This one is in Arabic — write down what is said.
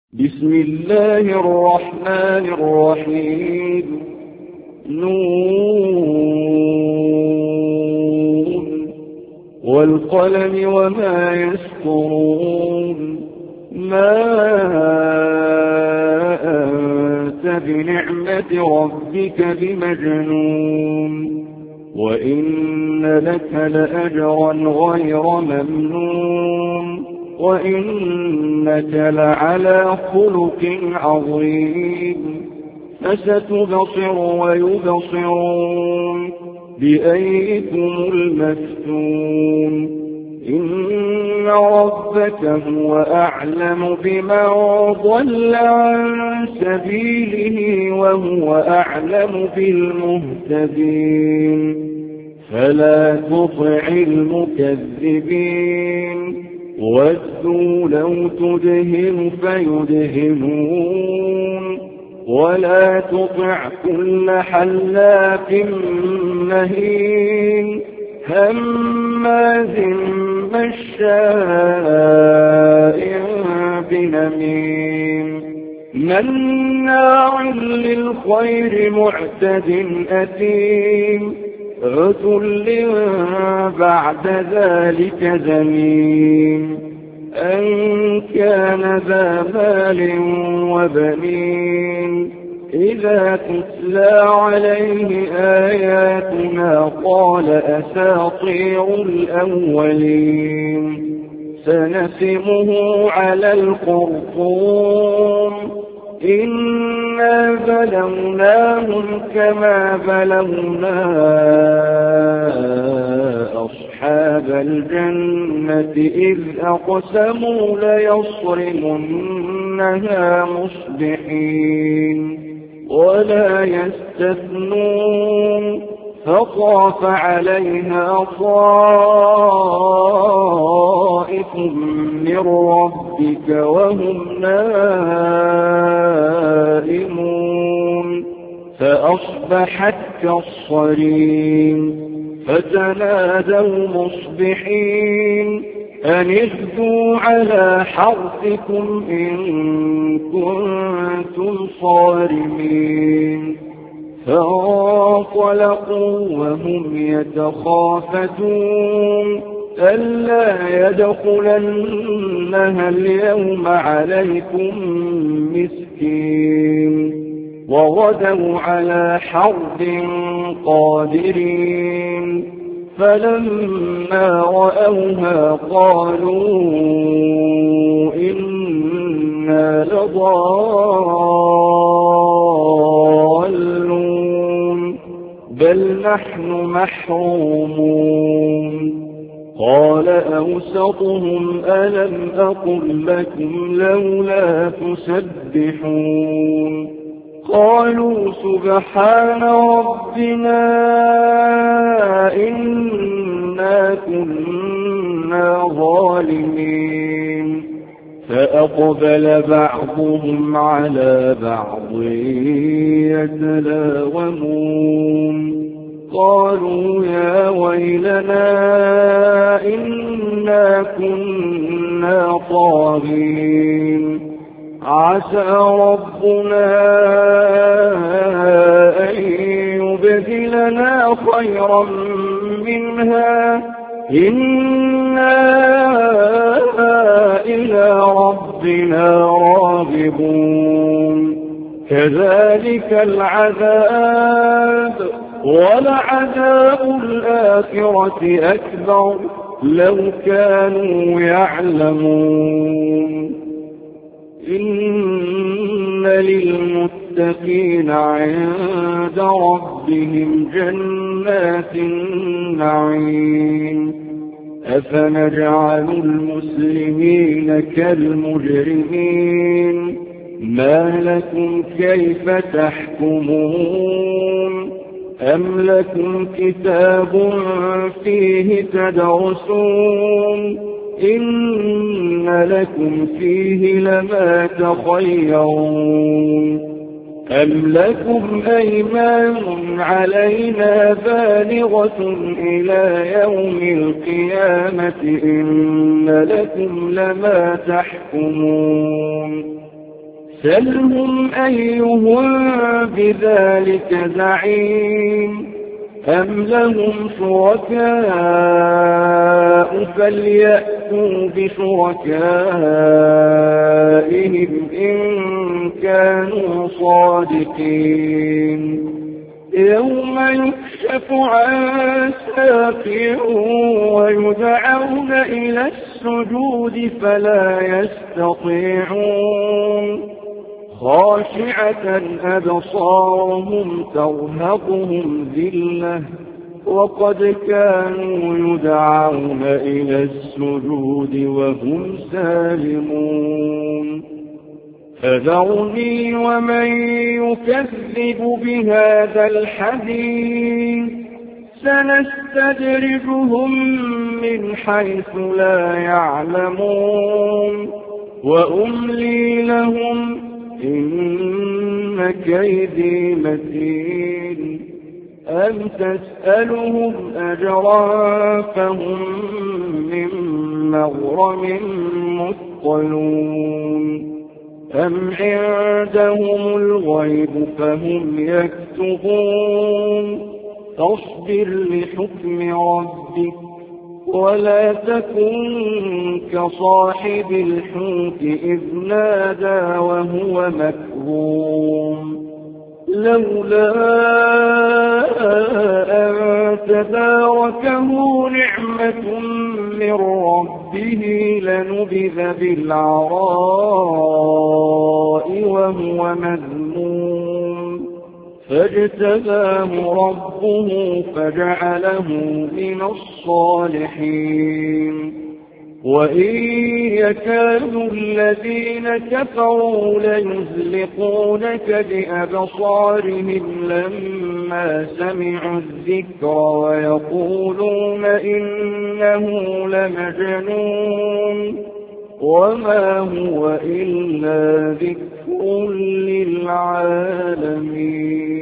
بسم الله الرحمن الرحيم نون والقلم وما يسطرون ما أنت بنعمة ربك بمجنون وإن لك لأجرا غير ممنون وإنك لعلى خلق عظيم فستبصر ويبصرون بأيكم المفتون إن ربك هو أعلم بمن ضل عن سبيله وهو أعلم بالمهتدين فلا تطع المكذبين ودوا لو تدهن فيدهنون ولا تطع كل حلاف مهين هماز مشاء بنميم مناع للخير معتد أثيم عتل بعد ذلك زنيم أن كان ذا مال وبنين إذا تتلى عليه آياتنا قال أساطير الأولين سنسمه على الخرطوم إنا بلوناهم كما بلونا أصحاب الجنة إذ أقسموا ليصرمنها مصبحين ولا يستثنون فطاف عليها طائف من ربك وهم نائمون فأصبحت كالصريم فتنادوا مصبحين أن اغدوا على حرثكم إن كنتم صارمين فانطلقوا وهم يتخافتون ألا يدخلنها اليوم عليكم مسكين وغدوا على حرد قادرين فلما رأوها قالوا إنا لضالون بل نحن محرومون قال أوسطهم ألم أقل لكم لولا تسبحون قالوا سبحان ربنا إنا كنا ظالمين فأقبل بعضهم على بعض يتلاومون قالوا يا ويلنا إنا كنا طاغين عسى ربنا أن يبدلنا خيرا منها إنا إلى ربنا راغبون كذلك العذاب ولعذاب الآخرة أكبر لو كانوا يعلمون إن للمتقين عند ربهم جنات النعيم أفنجعل المسلمين كالمجرمين ما لكم كيف تحكمون أم لكم كتاب فيه تدرسون إن لكم فيه لما تخيرون أم لكم أيمان علينا بالغة إلى يوم القيامة إن لكم لما تحكمون سلهم أيهم بذلك زعيم أم لهم شركاء فليأتوا بشركائهم إن كانوا صادقين يوم يكشف عن ساق ويدعون إلى السجود فلا يستطيعون خاشعة أبصارهم ترهقهم ذلة وقد كانوا يدعون إلى السجود وهم سالمون فذرني ومن يكذب بهذا الحديث سنستدرجهم من حيث لا يعلمون وأملي لهم إن كيدي متين أم تسألهم أجرا فهم من مغرم مثقلون أم عندهم الغيب فهم يكتبون فاصبر لحكم ربك ولا تكن كصاحب الحوت إذ نادى وهو مكظوم لولا أن تداركه نعمة من ربه لنبذ بالعراء وهو مذموم فاجتباه ربه فجعله من الصالحين وإن يكاد الذين كفروا ليزلقونك بأبصارهم لما سمعوا الذكر ويقولون إنه لمجنون وما هو إلا ذكر للعالمين